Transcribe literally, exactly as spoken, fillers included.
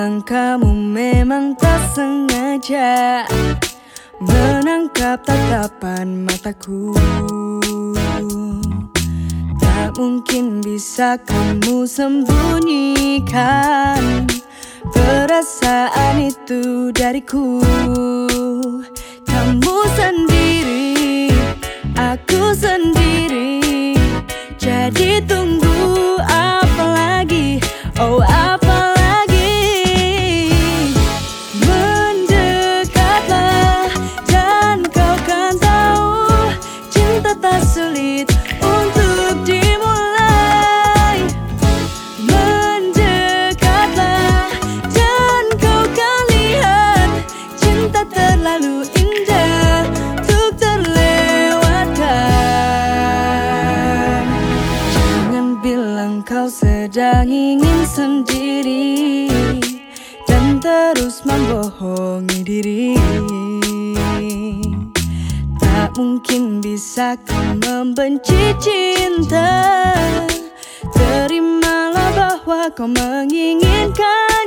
bilang kamu memang tak sengaja menangkap tatapan mataku. Tak mungkin bisa kamu sembunyikan perasaan itu dariku. Kamu sendiri, aku sendiri, jadi tunggu apa lagi? Oh apa lagi? Mendekatlah dan kau kan tahu cinta tak sulit untuk dimulai. Mendekatlah dan kau kan lihat cinta terlalu indah untuk terlewatkan. Jangan bilang kau sedang ingin sendiri dan terus membohongi diri. Tak mungkin bisa kau membenci cinta. Terimalah bahwa kau menginginkan